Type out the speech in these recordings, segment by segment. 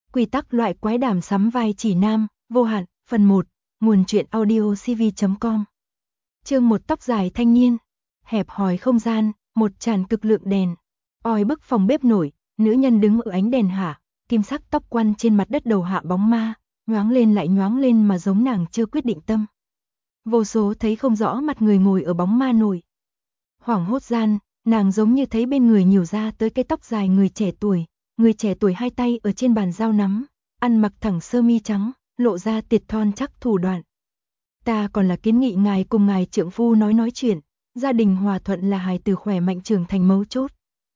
Quy tắc loại quái đàm sắm vai chỉ nam, vô hạn, phần 1, nguồn truyện audio cv.com. Chương 1 tóc dài thanh niên, hẹp hòi không gian, một tràn cực lượng đèn. Oi bức phòng bếp nổi, nữ nhân đứng ở ánh đèn hạ, kim sắc tóc quăn trên mặt đất đầu hạ bóng ma, nhoáng lên lại nhoáng lên mà giống nàng chưa quyết định tâm. Vô số thấy không rõ mặt người ngồi ở bóng ma nổi. Hoảng hốt gian, nàng giống như thấy bên người nhiều ra tới cái tóc dài người trẻ tuổi hai tay ở trên bàn dao nắm, ăn mặc thẳng sơ mi trắng, lộ ra tiệt thon chắc thủ đoạn. Ta còn là kiến nghị ngài cùng ngài trượng phu nói chuyện, gia đình hòa thuận là hài tử khỏe mạnh trưởng thành mấu chốt.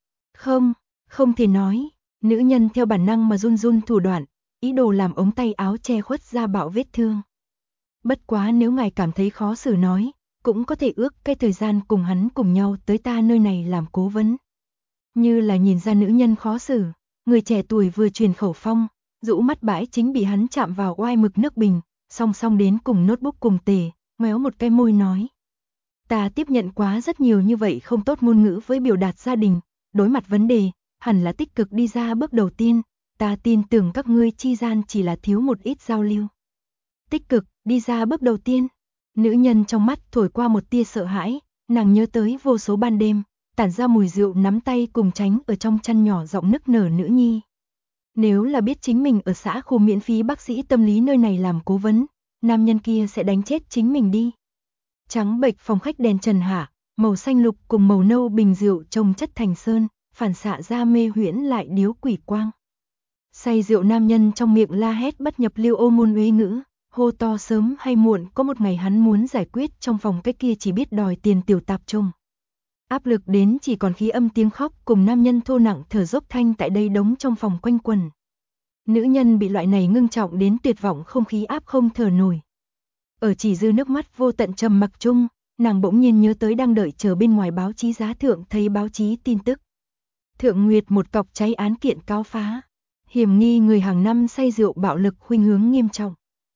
Không thể nói, nữ nhân theo bản năng mà run run thủ đoạn, ý đồ làm ống tay áo che khuất ra bạo vết thương. Bất quá nếu ngài cảm thấy khó xử nói, cũng có thể ước cái thời gian cùng hắn cùng nhau tới ta nơi này làm cố vấn. Như là nhìn ra nữ nhân khó xử, người trẻ tuổi vừa truyền khẩu phong, rũ mắt bãi chính bị hắn chạm vào oai mực nước bình, song song đến cùng notebook cùng tề, ngoéo một cái môi nói. Ta tiếp nhận quá rất nhiều như vậy không tốt ngôn ngữ với biểu đạt gia đình, đối mặt vấn đề, hẳn là tích cực đi ra bước đầu tiên, ta tin tưởng các ngươi chi gian chỉ là thiếu một ít giao lưu. Tích cực, đi ra bước đầu tiên. Nữ nhân trong mắt thổi qua một tia sợ hãi, nàng nhớ tới vô số ban đêm, tản ra mùi rượu nắm tay cùng tránh ở trong chăn nhỏ giọng nức nở nữ nhi. Nếu là biết chính mình ở xã khu miễn phí bác sĩ tâm lý nơi này làm cố vấn, nam nhân kia sẽ đánh chết chính mình đi. Trắng bệch phòng khách đèn trần hạ, màu xanh lục cùng màu nâu bình rượu trông chất thành sơn, phản xạ ra mê huyễn lại điếu quỷ quang. Say rượu nam nhân trong miệng la hét bất nhập lưu ô môn uế ngữ, hô to sớm hay muộn có một ngày hắn muốn giải quyết trong phòng cái kia chỉ biết đòi tiền tiểu tạp trung. Áp lực đến chỉ còn khí âm tiếng khóc cùng nam nhân thô nặng thở dốc thanh tại đây đống trong phòng quanh quần. Nữ nhân bị loại này ngưng trọng đến tuyệt vọng không khí áp không thở nổi. Ở chỉ dư nước mắt vô tận trầm mặc chung, nàng bỗng nhiên nhớ tới đang đợi chờ bên ngoài báo chí giá thượng thấy báo chí tin tức. Thượng Nguyệt một cọc cháy án kiện cáo phá. Hiểm nghi người hàng năm say rượu bạo lực khuynh hướng nghiêm trọng.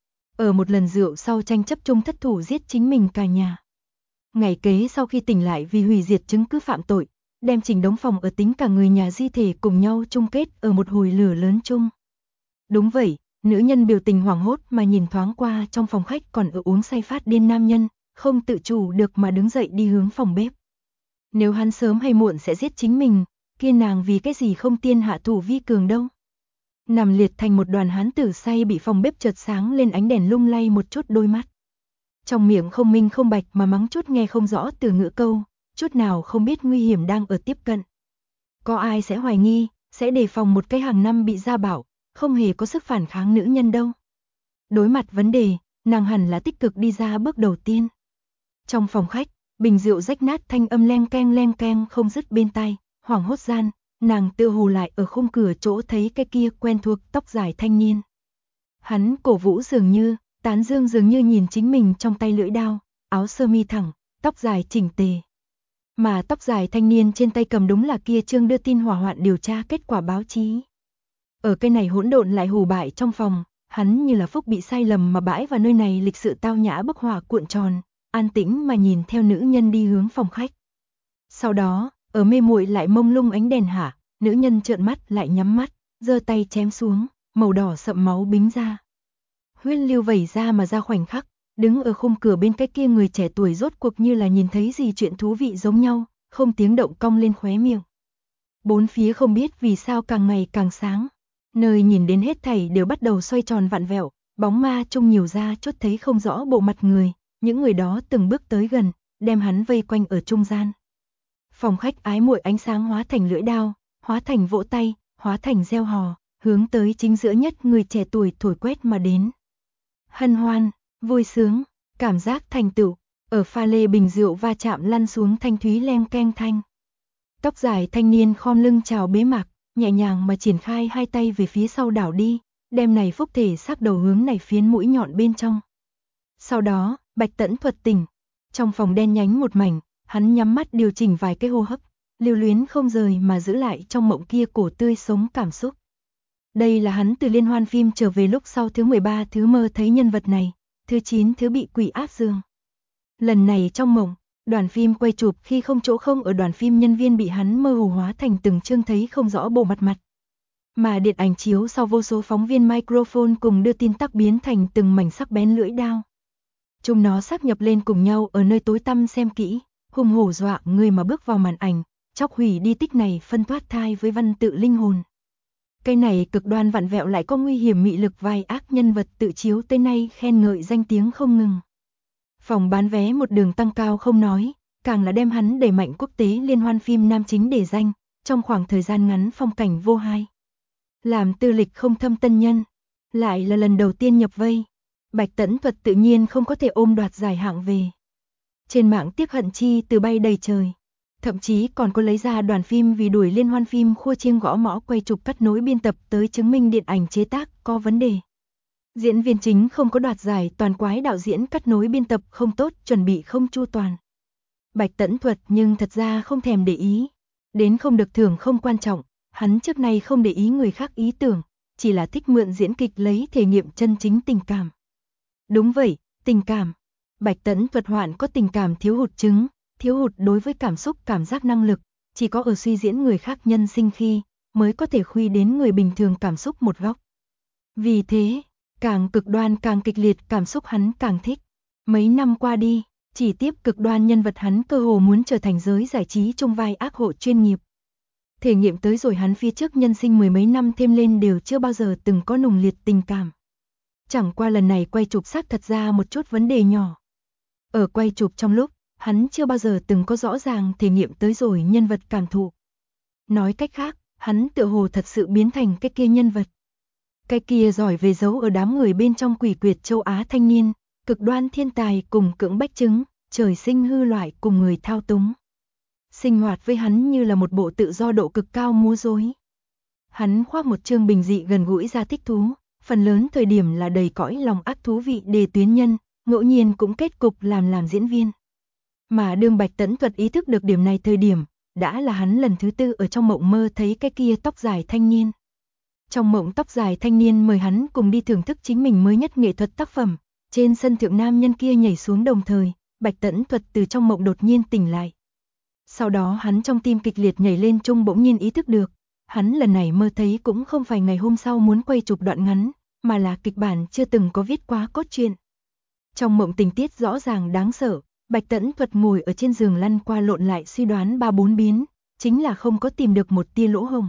Ở một lần rượu sau tranh chấp chung thất thủ giết chính mình cả nhà. Ngày kế sau khi tỉnh lại vì hủy diệt chứng cứ phạm tội, đem chỉnh đống phòng ở tính cả người nhà di thể cùng nhau chung kết ở một hồi lửa lớn chung. Đúng vậy, nữ nhân biểu tình hoảng hốt mà nhìn thoáng qua trong phòng khách còn ở uống say phát điên nam nhân, không tự chủ được mà đứng dậy đi hướng phòng bếp. Nếu hắn sớm hay muộn sẽ giết chính mình, kia nàng vì cái gì không tiên hạ thủ vi cường đâu. Nằm liệt thành một đoàn hán tử say bị phòng bếp chợt sáng lên ánh đèn lung lay một chút đôi mắt. Trong miệng không minh không bạch mà mắng chút nghe không rõ từ ngữ câu, chút nào không biết nguy hiểm đang ở tiếp cận. Có ai sẽ hoài nghi, sẽ đề phòng một cái hàng năm bị gia bảo, không hề có sức phản kháng nữ nhân đâu. Đối mặt vấn đề, nàng hẳn là tích cực đi ra bước đầu tiên. Trong phòng khách, bình rượu rách nát thanh âm len keng không dứt bên tai, hoảng hốt gian. Nàng tựa hồ lại ở khung cửa chỗ thấy cái kia quen thuộc tóc dài thanh niên. Hắn cổ vũ dường như, tán dương dường như nhìn chính mình trong tay lưỡi đao, áo sơ mi thẳng, tóc dài chỉnh tề. Mà tóc dài thanh niên trên tay cầm đúng là kia chương đưa tin hỏa hoạn điều tra kết quả báo chí. Ở cái này hỗn độn lại hù bại trong phòng, hắn như là phúc bị sai lầm mà bãi vào nơi này lịch sự tao nhã bức hỏa cuộn tròn, an tĩnh mà nhìn theo nữ nhân đi hướng phòng khách. Sau đó, ở mê muội lại mông lung ánh đèn hạ, nữ nhân trợn mắt lại nhắm mắt, giơ tay chém xuống, màu đỏ sậm máu bính ra. Huyết lưu vẩy ra mà ra khoảnh khắc, đứng ở khung cửa bên cái kia người trẻ tuổi rốt cuộc như là nhìn thấy gì chuyện thú vị giống nhau, không tiếng động cong lên khóe miệng. Bốn phía không biết vì sao càng ngày càng sáng, nơi nhìn đến hết thảy đều bắt đầu xoay tròn vặn vẹo, bóng ma trông nhiều ra chốt thấy không rõ bộ mặt người, những người đó từng bước tới gần, đem hắn vây quanh ở trung gian. Phòng khách ái muội ánh sáng hóa thành lưỡi đao, hóa thành vỗ tay, hóa thành reo hò, hướng tới chính giữa nhất người trẻ tuổi thổi quét mà đến. Hân hoan, vui sướng, cảm giác thành tựu, ở pha lê bình rượu va chạm lăn xuống thanh thúy leng keng thanh. Tóc dài thanh niên khom lưng chào bế mạc, nhẹ nhàng mà triển khai hai tay về phía sau đảo đi, đem này phúc thể xác đầu hướng này phiến mũi nhọn bên trong. Sau đó, Bạch Tẫn thuật tỉnh, trong phòng đen nhánh một mảnh. Hắn nhắm mắt điều chỉnh vài cái hô hấp, lưu luyến không rời mà giữ lại trong mộng kia cổ tươi sống cảm xúc. Đây là hắn từ liên hoan phim trở về lúc sau thứ 13 thứ mơ thấy nhân vật này, thứ 9 thứ bị quỷ áp giường. Lần này trong mộng, đoàn phim quay chụp khi không chỗ không ở đoàn phim nhân viên bị hắn mơ hồ hóa thành từng chương thấy không rõ bộ mặt. Mà điện ảnh chiếu sau vô số phóng viên microphone cùng đưa tin tắc biến thành từng mảnh sắc bén lưỡi đao. Chúng nó sáp nhập lên cùng nhau ở nơi tối tăm xem kỹ, hùng hổ dọa người mà bước vào màn ảnh, chóc hủy đi tích này phân thoát thai với văn tự linh hồn. Cái này cực đoan vặn vẹo lại có nguy hiểm mị lực vai ác nhân vật tự chiếu tới nay khen ngợi danh tiếng không ngừng. Phòng bán vé một đường tăng cao không nói, càng là đem hắn đẩy mạnh quốc tế liên hoan phim nam chính để danh, trong khoảng thời gian ngắn phong cảnh vô hai. Làm tư lịch không thâm tân nhân, lại là lần đầu tiên nhập vây. Bạch Tẫn Thuật tự nhiên không có thể ôm đoạt giải hạng về. Trên mạng tiếc hận chi từ bay đầy trời. Thậm chí còn có lấy ra đoàn phim vì đuổi liên hoan phim khua chiêng gõ mõ quay chụp cắt nối biên tập tới chứng minh điện ảnh chế tác có vấn đề. Diễn viên chính không có đoạt giải, toàn quái đạo diễn cắt nối biên tập không tốt, chuẩn bị không chu toàn. Bạch Tẫn Thuật nhưng thật ra không thèm để ý. Đến không được thưởng không quan trọng, hắn trước nay không để ý người khác ý tưởng, chỉ là thích mượn diễn kịch lấy thể nghiệm chân chính tình cảm. Đúng vậy, tình cảm. Bạch Tẫn Thuật hoạn có tình cảm thiếu hụt chứng, thiếu hụt đối với cảm xúc cảm giác năng lực, chỉ có ở suy diễn người khác nhân sinh khi, mới có thể khuy đến người bình thường cảm xúc một góc. Vì thế, càng cực đoan càng kịch liệt cảm xúc hắn càng thích. Mấy năm qua đi, chỉ tiếp cực đoan nhân vật hắn cơ hồ muốn trở thành giới giải trí trong vai ác hộ chuyên nghiệp. Thể nghiệm tới rồi hắn phía trước nhân sinh mười mấy năm thêm lên đều chưa bao giờ từng có nồng liệt tình cảm. Chẳng qua lần này quay chụp xác thật ra một chút vấn đề nhỏ. Ở quay chụp trong lúc, hắn chưa bao giờ từng có rõ ràng thể nghiệm tới rồi nhân vật cảm thụ. Nói cách khác, hắn tựa hồ thật sự biến thành cái kia nhân vật. Cái kia giỏi về giấu ở đám người bên trong quỷ quyệt châu Á thanh niên, cực đoan thiên tài cùng cưỡng bách chứng, trời sinh hư loại cùng người thao túng. Sinh hoạt với hắn như là một bộ tự do độ cực cao múa rối. Hắn khoác một chương bình dị gần gũi ra thích thú, phần lớn thời điểm là đầy cõi lòng ác thú vị đề tuyến nhân, ngẫu nhiên cũng kết cục làm diễn viên. Mà đương Bạch Tẫn Thuật ý thức được điểm này thời điểm, đã là hắn lần thứ tư ở trong mộng mơ thấy cái kia tóc dài thanh niên. Trong mộng tóc dài thanh niên mời hắn cùng đi thưởng thức chính mình mới nhất nghệ thuật tác phẩm, trên sân thượng nam nhân kia nhảy xuống đồng thời, Bạch Tẫn Thuật từ trong mộng đột nhiên tỉnh lại. Sau đó hắn trong tim kịch liệt nhảy lên chung bỗng nhiên ý thức được, hắn lần này mơ thấy cũng không phải ngày hôm sau muốn quay chụp đoạn ngắn, mà là kịch bản chưa từng có viết quá cốt truyện. Trong mộng tình tiết rõ ràng đáng sợ, Bạch Tẫn Thuật ngồi ở trên giường lăn qua lộn lại suy đoán ba bốn biến, chính là không có tìm được một tia lỗ hổng.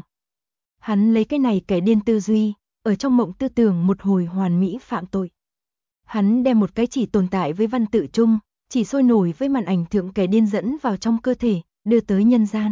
Hắn lấy cái này kẻ điên tư duy, ở trong mộng tư tưởng một hồi hoàn mỹ phạm tội. Hắn đem một cái chỉ tồn tại với văn tự chung, chỉ sôi nổi với màn ảnh thượng kẻ điên dẫn vào trong cơ thể, đưa tới nhân gian.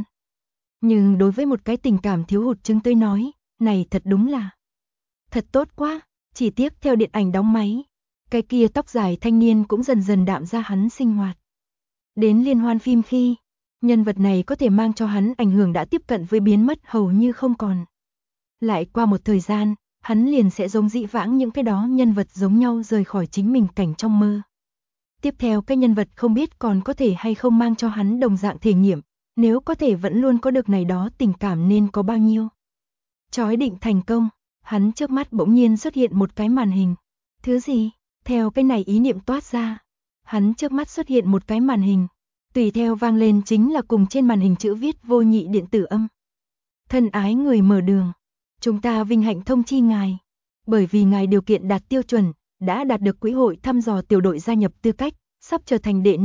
Nhưng đối với một cái tình cảm thiếu hụt chứng tới nói, này thật đúng là thật tốt quá, chỉ tiếc theo điện ảnh đóng máy. Cái kia tóc dài thanh niên cũng dần dần đạm ra hắn sinh hoạt. Đến liên hoan phim khi, nhân vật này có thể mang cho hắn ảnh hưởng đã tiếp cận với biến mất hầu như không còn. Lại qua một thời gian, hắn liền sẽ giống dĩ vãng những cái đó nhân vật giống nhau rời khỏi chính mình cảnh trong mơ. Tiếp theo cái nhân vật không biết còn có thể hay không mang cho hắn đồng dạng thể nghiệm, nếu có thể vẫn luôn có được này đó tình cảm nên có bao nhiêu. Chói định thành công, hắn trước mắt bỗng nhiên xuất hiện một cái màn hình. Thứ gì? Theo cái này ý niệm toát ra, hắn trước mắt xuất hiện một cái màn hình, tùy theo vang lên chính là cùng trên màn hình chữ viết vô nhị điện tử âm. Thân ái người mở đường, chúng ta vinh hạnh thông chi ngài, bởi vì ngài điều kiện đạt tiêu chuẩn, đã đạt được quỹ hội thăm dò tiểu đội gia nhập tư cách, sắp trở thành đệ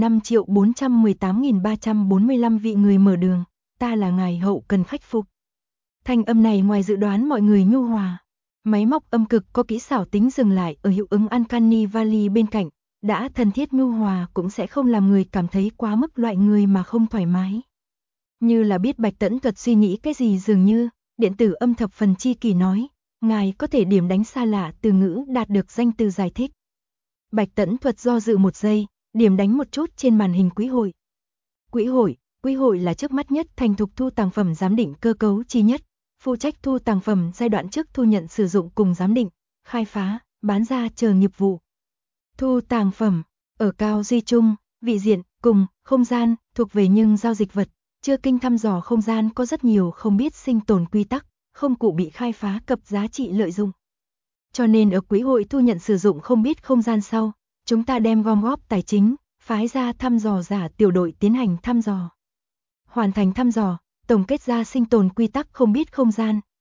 5.418.345 vị người mở đường, ta là ngài hậu cần khách phục. Thanh âm này ngoài dự đoán mọi người nhu hòa. Máy móc âm cực có kỹ xảo tính dừng lại ở hiệu ứng Uncanny Valley bên cạnh, đã thân thiết nhu hòa cũng sẽ không làm người cảm thấy quá mức loại người mà không thoải mái. Như là biết Bạch Tẫn Thuật suy nghĩ cái gì dường như, điện tử âm thập phần chi kỳ nói, ngài có thể điểm đánh xa lạ từ ngữ đạt được danh từ giải thích. Bạch Tẫn Thuật do dự một giây, điểm đánh một chút trên màn hình quỹ hội. Quỹ hội là trước mắt nhất thành thục thu tàng phẩm giám định cơ cấu chi nhất. Phụ trách thu tàng phẩm giai đoạn trước thu nhận sử dụng cùng giám định, khai phá, bán ra chờ nghiệp vụ. Thu tàng phẩm, ở cao duy trung, vị diện, cùng, không gian, thuộc về nhưng giao dịch vật, chưa kinh thăm dò không gian có rất nhiều không biết sinh tồn quy tắc, không cụ bị khai phá cập giá trị lợi dụng. Cho nên ở quỹ hội thu nhận sử dụng không biết không gian sau, chúng ta đem gom góp tài chính, phái ra thăm dò giả tiểu đội tiến hành thăm dò. Hoàn thành thăm dò, tổng kết ra sinh tồn quy tắc không biết không gian,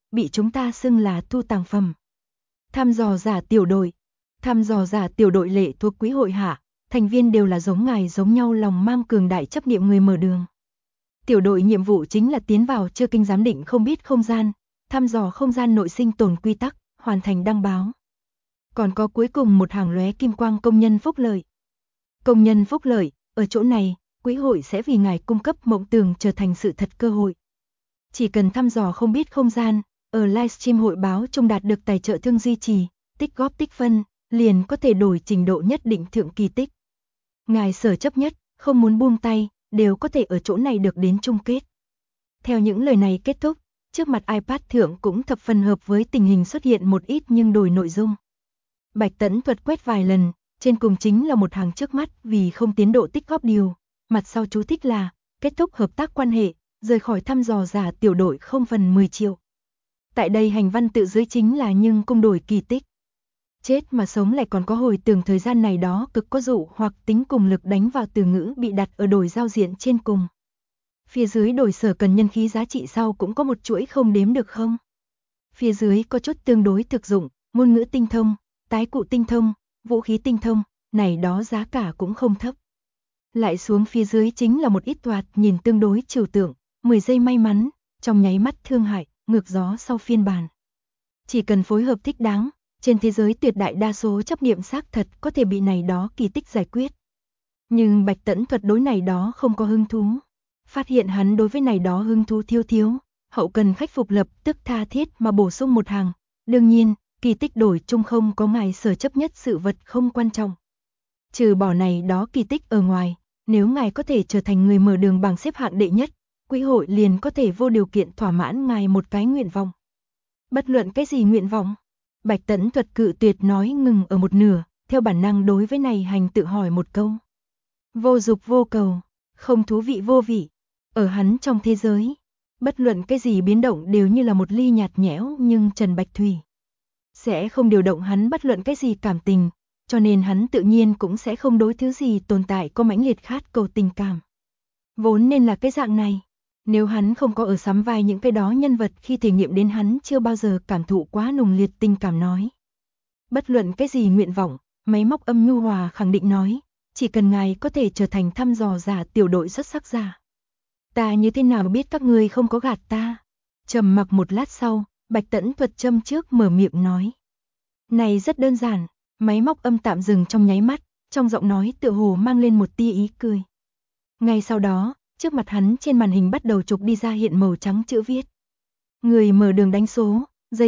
bị chúng ta xưng là thu tàng phẩm. Thăm dò giả tiểu đội. Thăm dò giả tiểu đội lệ thuộc quỹ hội hạ, thành viên đều là giống ngài giống nhau lòng mang cường đại chấp niệm người mở đường. Tiểu đội nhiệm vụ chính là tiến vào chưa kinh giám định không biết không gian, thăm dò không gian nội sinh tồn quy tắc, hoàn thành đăng báo. Còn có cuối cùng một hàng lóe kim quang công nhân phúc lợi. Công nhân phúc lợi, ở chỗ này, quỹ hội sẽ vì ngài cung cấp mộng tưởng trở thành sự thật cơ hội. Chỉ cần thăm dò không biết không gian, ở livestream hội báo chung đạt được tài trợ thương duy trì, tích góp tích phân, liền có thể đổi trình độ nhất định thượng kỳ tích. Ngài sở chấp nhất, không muốn buông tay, đều có thể ở chỗ này được đến chung kết. Theo những lời này kết thúc, trước mặt iPad thượng cũng thập phần hợp với tình hình xuất hiện một ít nhưng đổi nội dung. Bạch Tẫn Thuật quét vài lần, trên cùng chính là một hàng trước mắt vì không tiến độ tích góp điều, mặt sau chú thích là kết thúc hợp tác quan hệ, rời khỏi thăm dò giả tiểu đội 0/10 triệu. Tại đây hành văn tự dưới chính là nhưng cung đổi kỳ tích. Chết mà sống lại còn có hồi tưởng thời gian này đó cực có dụ hoặc tính cùng lực đánh vào từ ngữ bị đặt ở đổi giao diện trên cùng. Phía dưới đổi sở cần nhân khí giá trị sau cũng có một chuỗi không đếm được không? Phía dưới có chút tương đối thực dụng, ngôn ngữ tinh thông, tái cụ tinh thông, vũ khí tinh thông, này đó giá cả cũng không thấp. Lại xuống phía dưới chính là một ít toạt nhìn tương đối trừu tượng, 10 giây may mắn, trong nháy mắt thương hại, ngược gió sau phiên bản. Chỉ cần phối hợp thích đáng, trên thế giới tuyệt đại đa số chấp niệm xác thật có thể bị này đó kỳ tích giải quyết. Nhưng Bạch Tẫn Thuật đối này đó không có hứng thú. Phát hiện hắn đối với này đó hứng thú thiếu, hậu cần khách phục lập tức tha thiết mà bổ sung một hàng. Đương nhiên, kỳ tích đổi chung không có ngài sở chấp nhất sự vật không quan trọng. Trừ bỏ này đó kỳ tích ở ngoài, nếu ngài có thể trở thành người mở đường bảng xếp hạng đệ nhất, quỹ hội liền có thể vô điều kiện thỏa mãn ngài một cái nguyện vọng. Bất luận cái gì nguyện vọng, Bạch Tẫn Thuật cự tuyệt nói ngừng ở một nửa, theo bản năng đối với này hành tự hỏi một câu. Vô dục vô cầu, không thú vị vô vị, ở hắn trong thế giới, bất luận cái gì biến động đều như là một ly nhạt nhẽo nhưng trần bạch thủy. Sẽ không điều động hắn bất luận cái gì cảm tình, cho nên hắn tự nhiên cũng sẽ không đối thứ gì tồn tại có mãnh liệt khát cầu tình cảm. Vốn nên là cái dạng này, nếu hắn không có ở sắm vai những cái đó nhân vật khi thể nghiệm đến hắn chưa bao giờ cảm thụ quá nồng liệt tình cảm nói. Bất luận cái gì nguyện vọng, máy móc âm nhu hòa khẳng định nói, chỉ cần ngài có thể trở thành thăm dò giả tiểu đội xuất sắc giả. Ta như thế nào biết các ngươi không có gạt ta? Trầm mặc một lát sau, Bạch Tẫn Thuật châm trước mở miệng nói. Này rất đơn giản, máy móc âm tạm dừng trong nháy mắt, trong giọng nói tựa hồ mang lên một tia ý cười. Ngay sau đó, trước mặt hắn trên màn hình bắt đầu chụp đi ra hiện màu trắng chữ viết. Người mở đường đánh số,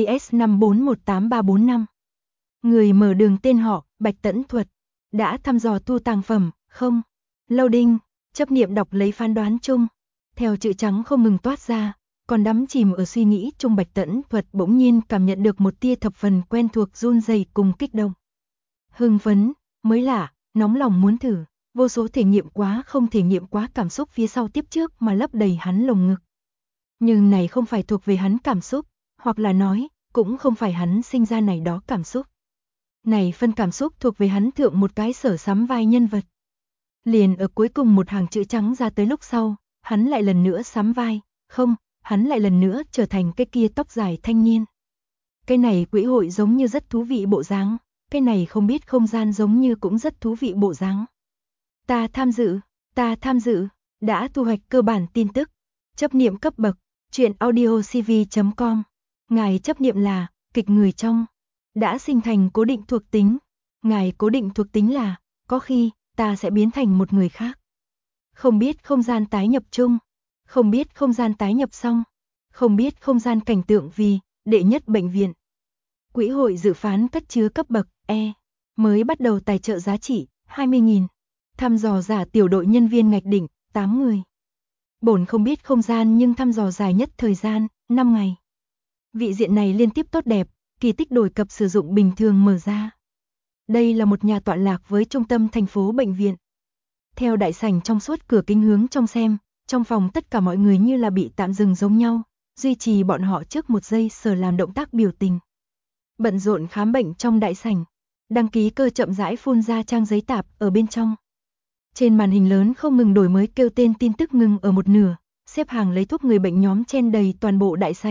JS5418345. Người mở đường tên họ, Bạch Tẫn Thuật. Đã thăm dò thu tàng phẩm, không? Loading, chấp niệm đọc lấy phán đoán chung. Theo chữ trắng không ngừng toát ra, còn đắm chìm ở suy nghĩ chung Bạch Tẫn Thuật bỗng nhiên cảm nhận được một tia thập phần quen thuộc run rẩy cùng kích động. Hưng phấn, mới lạ, nóng lòng muốn thử, vô số thể nghiệm quá không thể nghiệm quá cảm xúc phía sau tiếp trước mà lấp đầy hắn lồng ngực. Nhưng này không phải thuộc về hắn cảm xúc, hoặc là nói, cũng không phải hắn sinh ra này đó cảm xúc. Này phân cảm xúc thuộc về hắn thượng một cái sở sắm vai nhân vật. Liền ở cuối cùng một hàng chữ trắng ra tới lúc sau, hắn lại lần nữa sắm vai, không, hắn lại lần nữa trở thành cái kia tóc dài thanh niên. Cái này quỹ hội giống như rất thú vị bộ dáng, cái này không biết không gian giống như cũng rất thú vị bộ dáng. Ta tham dự, đã thu hoạch cơ bản tin tức, chấp niệm cấp bậc, truyện audiocv.com, ngài chấp niệm là, kịch người trong, đã sinh thành cố định thuộc tính, ngài cố định thuộc tính là, có khi, ta sẽ biến thành một người khác. Không biết không gian tái nhập chung, không biết không gian tái nhập xong, không biết không gian cảnh tượng vì, đệ nhất bệnh viện. Quỹ hội dự phán cất chứa cấp bậc E, mới bắt đầu tài trợ giá trị 20.000, thăm dò giả tiểu đội nhân viên ngạch đỉnh 8 người. Bổn không biết không gian nhưng thăm dò dài nhất thời gian 5 ngày. Vị diện này liên tiếp tốt đẹp, kỳ tích đổi cập sử dụng bình thường mở ra. Đây là một nhà tọa lạc với trung tâm thành phố bệnh viện. Theo đại sảnh trong suốt cửa kính hướng trong xem, trong phòng tất cả mọi người như là bị tạm dừng giống nhau, duy trì bọn họ trước một giây sở làm động tác biểu tình. Bận rộn khám bệnh trong đại sảnh, đăng ký cơ chậm rãi phun ra trang giấy tạp ở bên trong. Trên màn hình lớn không ngừng đổi mới kêu tên tin tức ngừng ở một nửa, xếp hàng lấy thuốc người bệnh nhóm chen đầy toàn bộ đại sảnh,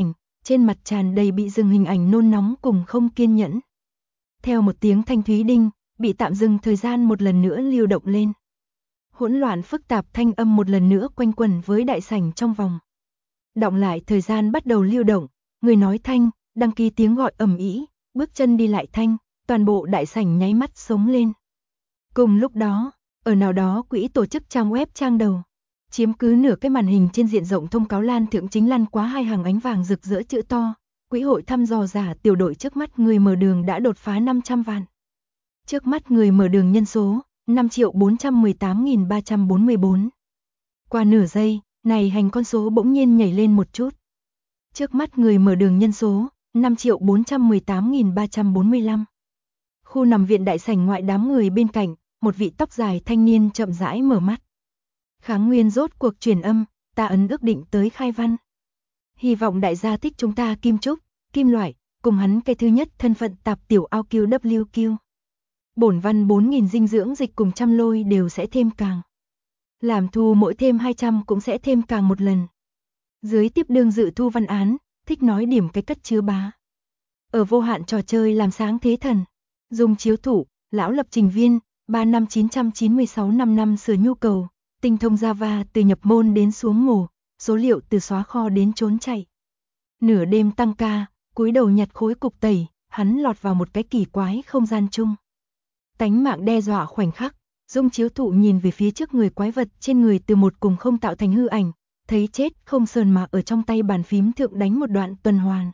trên mặt tràn đầy bị dừng hình ảnh nôn nóng cùng không kiên nhẫn. Theo một tiếng thanh thúy đinh, bị tạm dừng thời gian một lần nữa lưu động lên. Hỗn loạn phức tạp thanh âm một lần nữa quanh quẩn với đại sảnh trong vòng. Đọng lại thời gian bắt đầu lưu động, người nói thanh, đăng ký tiếng gọi ầm ĩ, bước chân đi lại thanh, toàn bộ đại sảnh nháy mắt sống lên. Cùng lúc đó, ở nào đó quỹ tổ chức trang web trang đầu, chiếm cứ nửa cái màn hình trên diện rộng thông cáo lan thượng chính lăn quá hai hàng ánh vàng rực rỡ chữ to, quỹ hội thăm dò giả tiểu đội trước mắt người mở đường đã đột phá 500 vạn. Trước mắt người mở đường nhân số 5.418.344. Qua nửa giây, này hành con số bỗng nhiên nhảy lên một chút. Trước mắt người mở đường nhân số 5.418.345. Khu nằm viện đại sảnh ngoại đám người bên cạnh, một vị tóc dài thanh niên chậm rãi mở mắt. Kháng Nguyên rốt cuộc truyền âm, ta ấn ước định tới khai văn. Hy vọng đại gia thích chúng ta kim trúc, kim loại, cùng hắn cái thứ nhất thân phận tạp tiểu ao QWQ. Bổn văn 4.000 dinh dưỡng dịch cùng trăm lôi đều sẽ thêm càng. Làm thu mỗi thêm 200 cũng sẽ thêm càng một lần. Dưới tiếp đương dự thu văn án, thích nói điểm cái cất chứa bá. Ở vô hạn trò chơi làm sáng thế thần. Dùng chiếu thủ, lão lập trình viên, 3 năm 996 5 năm sửa nhu cầu, tinh thông Java từ nhập môn đến xuống mổ, số liệu từ xóa kho đến trốn chạy. Nửa đêm tăng ca, cúi đầu nhặt khối cục tẩy, hắn lọt vào một cái kỳ quái không gian chung. Tánh mạng đe dọa khoảnh khắc, Dung chiếu thụ nhìn về phía trước người quái vật trên người từ một cùng không tạo thành hư ảnh, thấy chết không sờn mà ở trong tay bàn phím thượng đánh một đoạn tuần hoàn.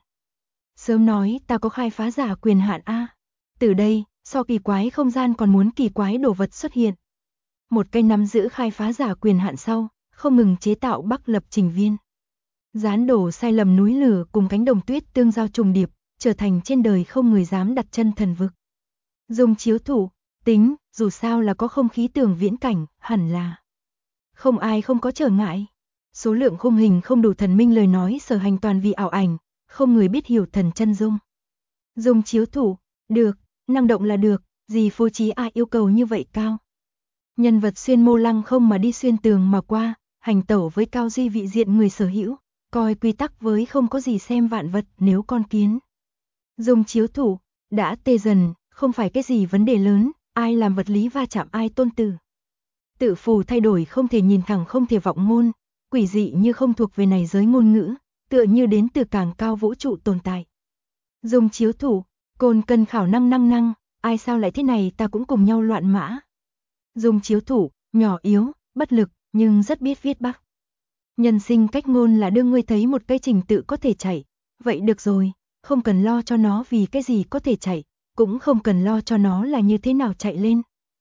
Sớm nói ta có khai phá giả quyền hạn A. Từ đây, so kỳ quái không gian còn muốn kỳ quái đồ vật xuất hiện. Một cây nắm giữ khai phá giả quyền hạn sau, không ngừng chế tạo bắc lập trình viên. Gián đổ sai lầm núi lửa cùng cánh đồng tuyết tương giao trùng điệp, trở thành trên đời không người dám đặt chân thần vực. Dùng chiếu thủ, tính, dù sao là có không khí tưởng viễn cảnh, hẳn là không ai không có trở ngại. Số lượng khung hình không đủ thần minh lời nói sở hành toàn vì ảo ảnh, không người biết hiểu thần chân dung. Dùng chiếu thủ, được, năng động là được, gì phối trí ai yêu cầu như vậy cao. Nhân vật xuyên mô lăng không mà đi xuyên tường mà qua, hành tẩu với cao duy vị diện người sở hữu, coi quy tắc với không có gì xem vạn vật nếu con kiến. Dùng chiếu thủ, đã tê dần, không phải cái gì vấn đề lớn, ai làm vật lý va chạm ai tôn tử. Tự phù thay đổi không thể nhìn thẳng không thể vọng ngôn, quỷ dị như không thuộc về này giới ngôn ngữ, tựa như đến từ càng cao vũ trụ tồn tại. Dùng chiếu thủ, côn cân khảo năng, ai sao lại thế này ta cũng cùng nhau loạn mã. Dùng chiếu thủ, nhỏ yếu, bất lực, nhưng rất biết viết bắc. Nhân sinh cách ngôn là đưa ngươi thấy một cái trình tự có thể chạy, vậy được rồi, không cần lo cho nó vì cái gì có thể chạy, cũng không cần lo cho nó là như thế nào chạy lên.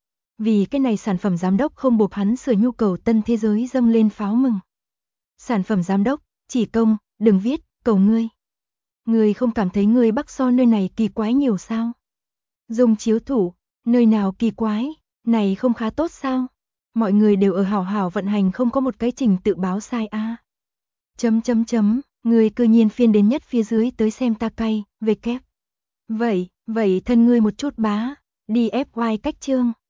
Vì cái này sản phẩm giám đốc không buộc hắn sửa nhu cầu tân thế giới dâng lên pháo mừng. Sản phẩm giám đốc, chỉ công, đừng viết, cầu ngươi. Ngươi không cảm thấy ngươi bắc so nơi này kỳ quái nhiều sao? Dùng chiếu thủ, nơi nào kỳ quái, này không khá tốt sao? Mọi người đều ở hảo hảo vận hành không có một cái trình tự báo sai a. Ngươi cư nhiên phiên đến nhất phía dưới tới xem ta cay, về kép. Vậy thân ngươi một chút bá, đi FY cách chương.